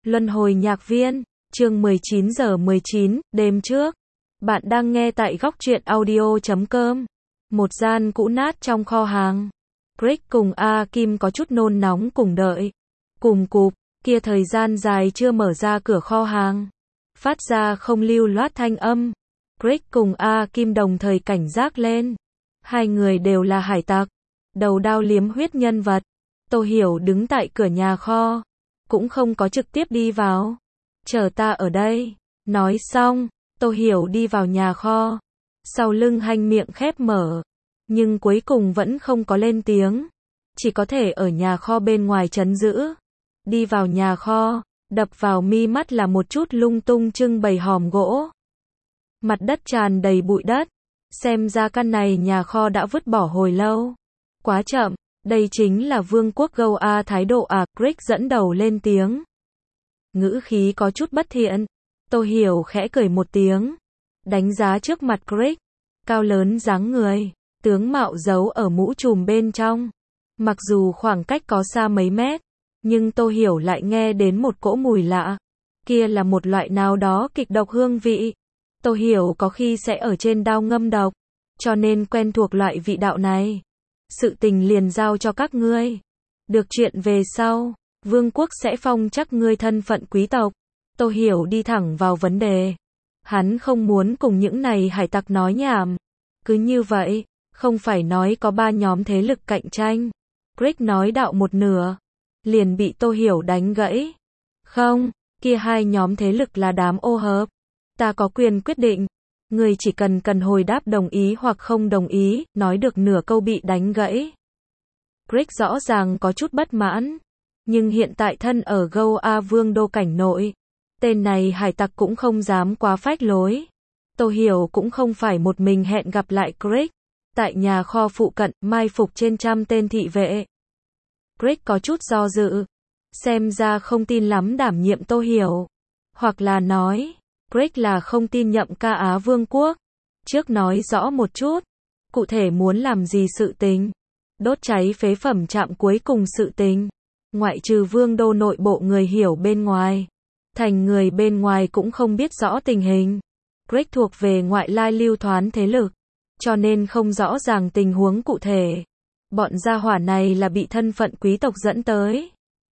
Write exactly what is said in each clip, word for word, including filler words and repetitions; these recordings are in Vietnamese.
Luân hồi nhạc viên, chương mười chín giờ mười chín, đêm trước. Bạn đang nghe tại góc truyện audio chấm com. Một gian cũ nát trong kho hàng. Greg cùng A Kim có chút nôn nóng cùng đợi. Cùng cụp, kia thời gian dài chưa mở ra cửa kho hàng. Phát ra không lưu loát thanh âm. Greg cùng A Kim đồng thời cảnh giác lên. Hai người đều là hải tặc. Đầu đao liếm huyết nhân vật. Tô Hiểu đứng tại cửa nhà kho. Cũng không có trực tiếp đi vào. Chờ ta ở đây. Nói xong, Tô Hiểu đi vào nhà kho. Sau lưng Hanh miệng khép mở. Nhưng cuối cùng vẫn không có lên tiếng. Chỉ có thể ở nhà kho bên ngoài trấn giữ. Đi vào nhà kho, đập vào mi mắt là một chút lung tung trưng bày hòm gỗ. Mặt đất tràn đầy bụi đất. Xem ra căn này nhà kho đã vứt bỏ hồi lâu. Quá chậm. Đây chính là vương quốc Gâu A thái độ à, Greg dẫn đầu lên tiếng. Ngữ khí có chút bất thiện. Tô Hiểu khẽ cười một tiếng. Đánh giá trước mặt Greg. Cao lớn dáng người. Tướng mạo giấu ở mũ trùm bên trong. Mặc dù khoảng cách có xa mấy mét. Nhưng Tô Hiểu lại nghe đến một cỗ mùi lạ. Kia là một loại nào đó kịch độc hương vị. Tô Hiểu có khi sẽ ở trên đao ngâm độc. Cho nên quen thuộc loại vị đạo này. Sự tình liền giao cho các ngươi. Được chuyện về sau, vương quốc sẽ phong chắc ngươi thân phận quý tộc. Tô Hiểu đi thẳng vào vấn đề. Hắn không muốn cùng những này hải tặc nói nhảm. Cứ như vậy, không phải nói có ba nhóm thế lực cạnh tranh. Greg nói đạo một nửa, liền bị Tô Hiểu đánh gãy. Không, kia hai nhóm thế lực là đám ô hợp. Ta có quyền quyết định. Người chỉ cần cần hồi đáp đồng ý hoặc không đồng ý, nói được nửa câu bị đánh gãy. Greg rõ ràng có chút bất mãn. Nhưng hiện tại thân ở Gâu A Vương đô cảnh nội. Tên này hải tặc cũng không dám quá phách lối. Tô Hiểu cũng không phải một mình hẹn gặp lại Greg. Tại nhà kho phụ cận, mai phục trên trăm tên thị vệ. Greg có chút do dự. Xem ra không tin lắm đảm nhiệm Tô Hiểu. Hoặc là nói, Greg là không tin nhậm ca Á Vương quốc. Trước nói rõ một chút. Cụ thể muốn làm gì sự tình. Đốt cháy phế phẩm trạm cuối cùng sự tình. Ngoại trừ vương đô nội bộ người hiểu bên ngoài. Thành người bên ngoài cũng không biết rõ tình hình. Greg thuộc về ngoại lai lưu thoán thế lực. Cho nên không rõ ràng tình huống cụ thể. Bọn gia hỏa này là bị thân phận quý tộc dẫn tới.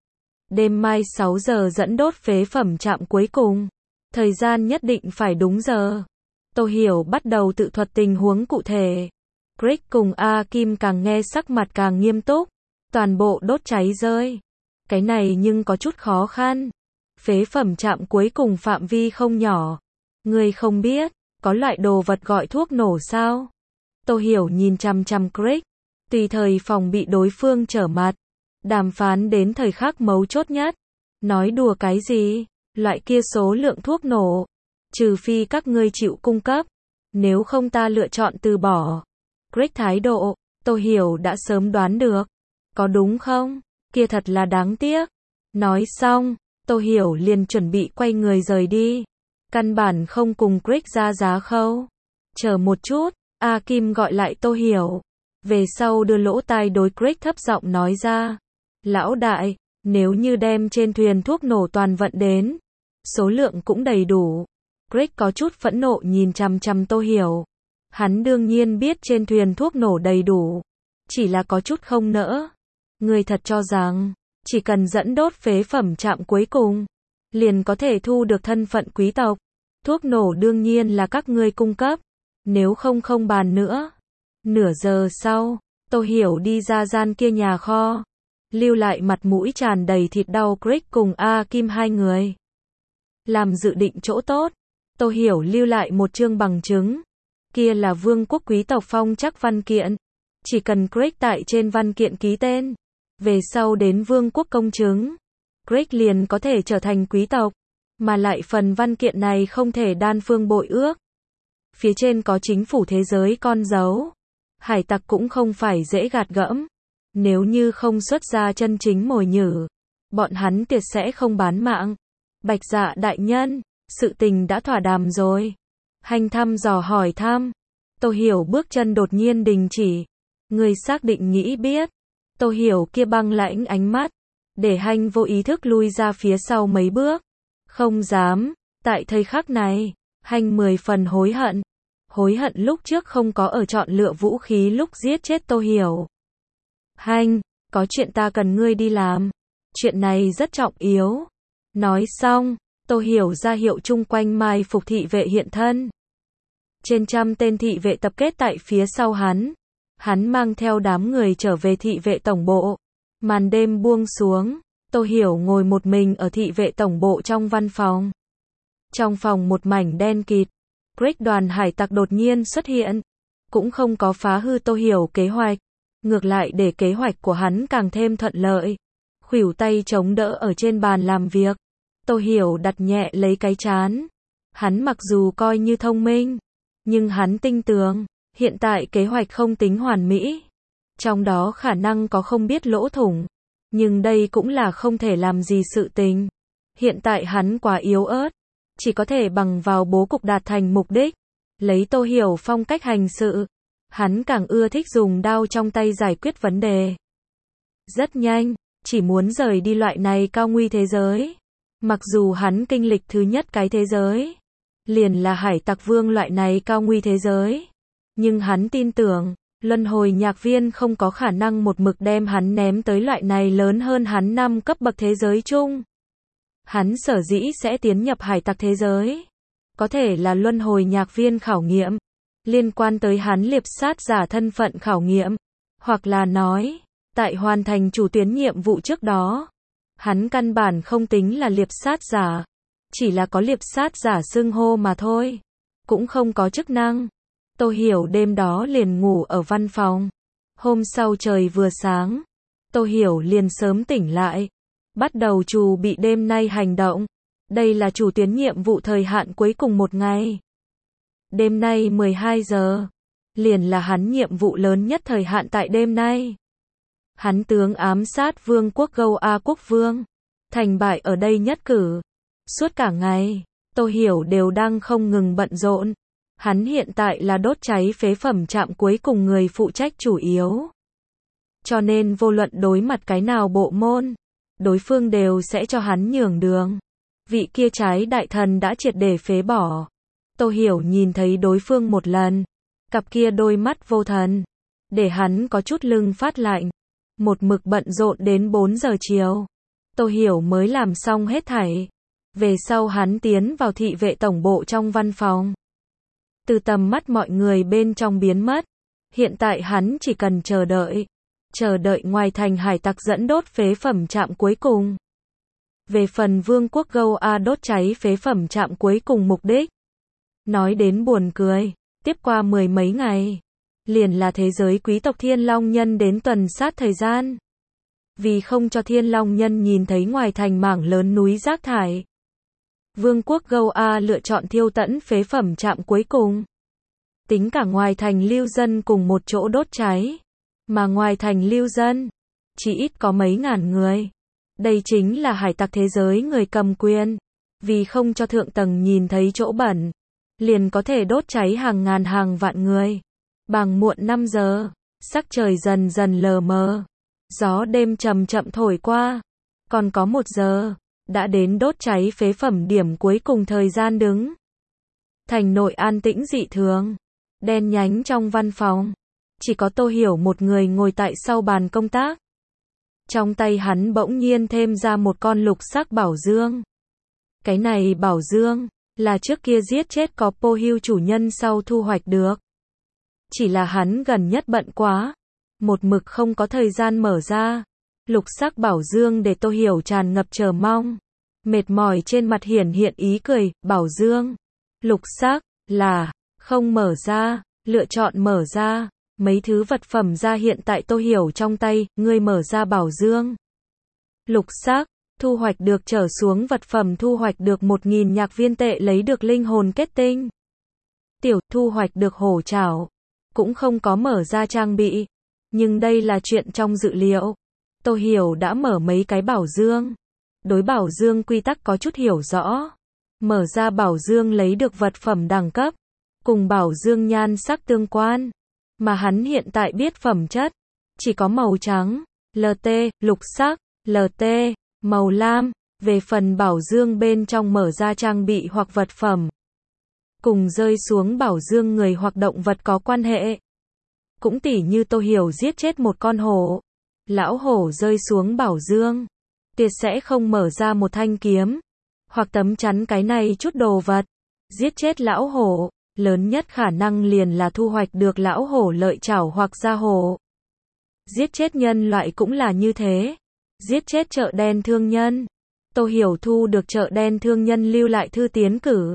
Đêm mai sáu giờ dẫn đốt phế phẩm trạm cuối cùng. Thời gian nhất định phải đúng giờ. Tô Hiểu bắt đầu tự thuật tình huống cụ thể. Greg cùng A Kim càng nghe sắc mặt càng nghiêm túc. Toàn bộ đốt cháy rơi. Cái này nhưng có chút khó khăn. Phế phẩm trạm cuối cùng phạm vi không nhỏ. Người không biết, có loại đồ vật gọi thuốc nổ sao? Tô Hiểu nhìn chằm chằm Greg. Tùy thời phòng bị đối phương trở mặt. Đàm phán đến thời khắc mấu chốt nhất. Nói đùa cái gì? Loại kia số lượng thuốc nổ. Trừ phi các ngươi chịu cung cấp. Nếu không ta lựa chọn từ bỏ. Greg thái độ, Tô Hiểu đã sớm đoán được. Có đúng không? Kia thật là đáng tiếc. Nói xong, Tô Hiểu liền chuẩn bị quay người rời đi. Căn bản không cùng Greg ra giá khâu. Chờ một chút, A Kim gọi lại Tô Hiểu. Về sau đưa lỗ tai đối Greg thấp giọng nói ra. Lão đại, nếu như đem trên thuyền thuốc nổ toàn vận đến. Số lượng cũng đầy đủ. Greg có chút phẫn nộ nhìn chằm chằm Tô Hiểu. Hắn đương nhiên biết trên thuyền thuốc nổ đầy đủ. Chỉ là có chút không nỡ. Người thật cho rằng, chỉ cần dẫn đốt phế phẩm trạm cuối cùng, liền có thể thu được thân phận quý tộc. Thuốc nổ đương nhiên là các ngươi cung cấp. Nếu không không bàn nữa. Nửa giờ sau, Tô Hiểu đi ra gian kia nhà kho. Lưu lại mặt mũi tràn đầy thịt đau Greg cùng A Kim hai người. Làm dự định chỗ tốt. Tô Hiểu lưu lại một chương bằng chứng. Kia là vương quốc quý tộc phong chắc văn kiện. Chỉ cần Greg tại trên văn kiện ký tên. Về sau đến vương quốc công chứng. Greg liền có thể trở thành quý tộc. Mà lại phần văn kiện này không thể đan phương bội ước. Phía trên có chính phủ thế giới con dấu. Hải tặc cũng không phải dễ gạt gẫm. Nếu như không xuất ra chân chính mồi nhử. Bọn hắn tuyệt sẽ không bán mạng. Bạch Dạ đại nhân, sự tình đã thỏa đàm rồi. Hành thăm dò hỏi thăm. Tô Hiểu bước chân đột nhiên đình chỉ. Người xác định nghĩ biết. Tô Hiểu kia băng lãnh ánh mắt. để Hanh vô ý thức lui ra phía sau mấy bước. Không dám, tại thời khắc này, Hanh mười phần hối hận. Hối hận lúc trước không có ở chọn lựa vũ khí lúc giết chết Tô Hiểu. Hanh, có chuyện ta cần ngươi đi làm. Chuyện này rất trọng yếu. Nói xong, Tô Hiểu ra hiệu chung quanh mai phục thị vệ hiện thân. Trên trăm tên thị vệ tập kết tại phía sau hắn. Hắn mang theo đám người trở về thị vệ tổng bộ. Màn đêm buông xuống, Tô Hiểu ngồi một mình ở thị vệ tổng bộ trong văn phòng. Trong phòng một mảnh đen kịt, Greg đoàn hải tặc đột nhiên xuất hiện. Cũng không có phá hư Tô Hiểu kế hoạch. Ngược lại để kế hoạch của hắn càng thêm thuận lợi. Khuỷu tay chống đỡ ở trên bàn làm việc. Tô Hiểu đặt nhẹ lấy cái trán. Hắn mặc dù coi như thông minh, nhưng hắn tinh tường. Hiện tại kế hoạch không tính hoàn mỹ. Trong đó khả năng có không biết lỗ thủng. Nhưng đây cũng là không thể làm gì sự tình. Hiện tại hắn quá yếu ớt. Chỉ có thể bằng vào bố cục đạt thành mục đích. Lấy Tô Hiểu phong cách hành sự. Hắn càng ưa thích dùng đao trong tay giải quyết vấn đề. Rất nhanh, chỉ muốn rời đi loại này cao nguy thế giới. Mặc dù hắn kinh lịch thứ nhất cái thế giới. Liền là hải tặc vương loại này cao nguy thế giới. Nhưng hắn tin tưởng, luân hồi nhạc viên không có khả năng một mực đem hắn ném tới loại này lớn hơn hắn năm cấp bậc thế giới chung. Hắn sở dĩ sẽ tiến nhập hải tặc thế giới. Có thể là luân hồi nhạc viên khảo nghiệm. Liên quan tới hắn liệp sát giả thân phận khảo nghiệm. Hoặc là nói, tại hoàn thành chủ tuyến nhiệm vụ trước đó. Hắn căn bản không tính là liệp sát giả. Chỉ là có liệp sát giả xưng hô mà thôi. Cũng không có chức năng. Tô Hiểu đêm đó liền ngủ ở văn phòng. Hôm sau trời vừa sáng. Tô Hiểu liền sớm tỉnh lại. Bắt đầu chuẩn bị đêm nay hành động. Đây là chủ tuyến nhiệm vụ thời hạn cuối cùng một ngày. Đêm nay mười hai giờ. Liền là hắn nhiệm vụ lớn nhất thời hạn tại đêm nay. Hắn tướng ám sát vương quốc Gâu A quốc vương. Thành bại ở đây nhất cử. Suốt cả ngày, Tô Hiểu đều đang không ngừng bận rộn. Hắn hiện tại là đốt cháy phế phẩm trạm cuối cùng người phụ trách chủ yếu. Cho nên vô luận đối mặt cái nào bộ môn, đối phương đều sẽ cho hắn nhường đường. Vị kia trái đại thần đã triệt để phế bỏ. Tô Hiểu nhìn thấy đối phương một lần. Cặp kia đôi mắt vô thần. Để hắn có chút lưng phát lạnh. Một mực bận rộn đến bốn giờ chiều. Tô Hiểu mới làm xong hết thảy. Về sau hắn tiến vào thị vệ tổng bộ trong văn phòng. Từ tầm mắt mọi người bên trong biến mất. Hiện tại hắn chỉ cần chờ đợi. Chờ đợi ngoài thành hải tặc dẫn đốt phế phẩm trạm cuối cùng. Về phần vương quốc Gâu A đốt cháy phế phẩm trạm cuối cùng mục đích. Nói đến buồn cười. Tiếp qua mười mấy ngày. Liền là thế giới quý tộc Thiên Long Nhân đến tuần sát thời gian. Vì không cho Thiên Long Nhân nhìn thấy ngoài thành mảng lớn núi rác thải. Vương quốc Gâu A lựa chọn thiêu tẫn phế phẩm trạm cuối cùng. Tính cả ngoài thành lưu dân cùng một chỗ đốt cháy. Mà ngoài thành lưu dân, chỉ ít có mấy ngàn người. Đây chính là hải tặc thế giới người cầm quyền. Vì không cho thượng tầng nhìn thấy chỗ bẩn, liền có thể đốt cháy hàng ngàn hàng vạn người. Bằng muộn năm giờ, sắc trời dần dần lờ mờ. Gió đêm chậm chậm thổi qua. Còn có một giờ, đã đến đốt cháy phế phẩm điểm cuối cùng thời gian đứng. Thành nội an tĩnh dị thường. Đen nhánh trong văn phòng. Chỉ có Tô Hiểu một người ngồi tại sau bàn công tác. Trong tay hắn bỗng nhiên thêm ra một con lục sắc bảo dương. Cái này bảo dương, là trước kia giết chết có Po Hưu chủ nhân sau thu hoạch được. Chỉ là hắn gần nhất bận quá. Một mực không có thời gian mở ra. Lục sắc bảo dương để Tô Hiểu tràn ngập chờ mong. Mệt mỏi trên mặt hiển hiện ý cười, bảo dương. Lục sắc, là, không mở ra, lựa chọn mở ra. Mấy thứ vật phẩm ra hiện tại Tô Hiểu trong tay, ngươi mở ra bảo dương. Lục sắc, thu hoạch được trở xuống vật phẩm thu hoạch được một nghìn nhạc viên tệ lấy được linh hồn kết tinh. Tiểu, thu hoạch được hổ trảo. Cũng không có mở ra trang bị. Nhưng đây là chuyện trong dự liệu. Tô Hiểu đã mở mấy cái bảo dương. Đối bảo dương quy tắc có chút hiểu rõ. Mở ra bảo dương lấy được vật phẩm đẳng cấp. Cùng bảo dương nhan sắc tương quan. Mà hắn hiện tại biết phẩm chất. Chỉ có màu trắng, lờ tê, lục sắc. lờ tê, màu lam. Về phần bảo dương bên trong mở ra trang bị hoặc vật phẩm. Cùng rơi xuống bảo dương người hoặc động vật có quan hệ. Cũng tỉ như Tô Hiểu giết chết một con hổ. Lão hổ rơi xuống bảo dương. Tuyệt sẽ không mở ra một thanh kiếm. Hoặc tấm chắn cái này chút đồ vật. Giết chết lão hổ. Lớn nhất khả năng liền là thu hoạch được lão hổ lợi chảo hoặc da hổ. Giết chết nhân loại cũng là như thế. Giết chết chợ đen thương nhân. Tô Hiểu thu được chợ đen thương nhân lưu lại thư tiến cử.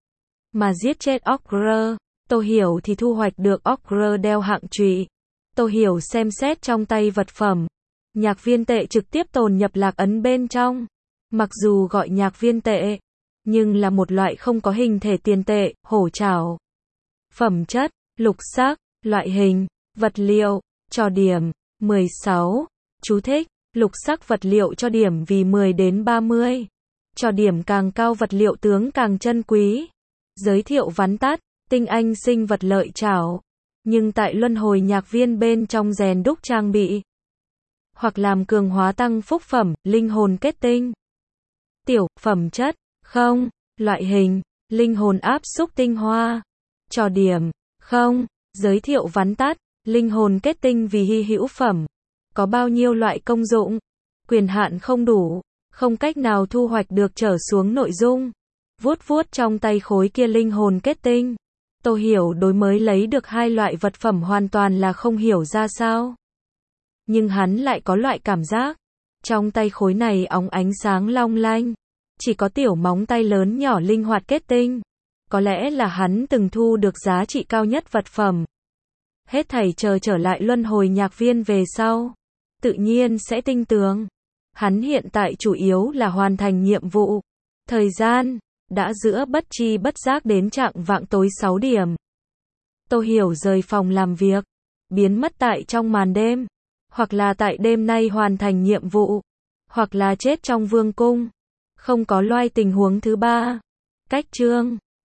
Mà giết chết Ogre, Tô Hiểu thì thu hoạch được Ogre đeo hạng trụy. Tô Hiểu xem xét trong tay vật phẩm. Nhạc viên tệ trực tiếp tồn nhập lạc ấn bên trong. Mặc dù gọi nhạc viên tệ, nhưng là một loại không có hình thể tiền tệ, hổ trảo. Phẩm chất, lục sắc, loại hình, vật liệu, cho điểm, mười sáu. Chú thích, lục sắc vật liệu cho điểm vì mười đến ba mươi. Cho điểm càng cao vật liệu tướng càng chân quý. Giới thiệu vắn tắt, tinh anh sinh vật lợi chảo. Nhưng tại luân hồi nhạc viên bên trong rèn đúc trang bị. Hoặc làm cường hóa tăng phúc phẩm, linh hồn kết tinh. Tiểu, phẩm chất, không. Loại hình, linh hồn áp xúc tinh hoa. Cho điểm, không. Giới thiệu vắn tắt, linh hồn kết tinh vì hy hữu phẩm. Có bao nhiêu loại công dụng? Quyền hạn không đủ, không cách nào thu hoạch được trở xuống nội dung. Vuốt vuốt trong tay khối kia linh hồn kết tinh. Tô Hiểu đối mới lấy được hai loại vật phẩm hoàn toàn là không hiểu ra sao. Nhưng hắn lại có loại cảm giác. Trong tay khối này óng ánh sáng long lanh. Chỉ có tiểu móng tay lớn nhỏ linh hoạt kết tinh. Có lẽ là hắn từng thu được giá trị cao nhất vật phẩm. Hết thảy chờ trở lại luân hồi nhạc viên về sau. Tự nhiên sẽ tinh tường. Hắn hiện tại chủ yếu là hoàn thành nhiệm vụ. Thời gian đã giữa bất chi bất giác đến trạng vạng tối sáu điểm. Tô Hiểu rời phòng làm việc, biến mất tại trong màn đêm, hoặc là tại đêm nay hoàn thành nhiệm vụ, hoặc là chết trong vương cung. Không có loài tình huống thứ ba. Cách chương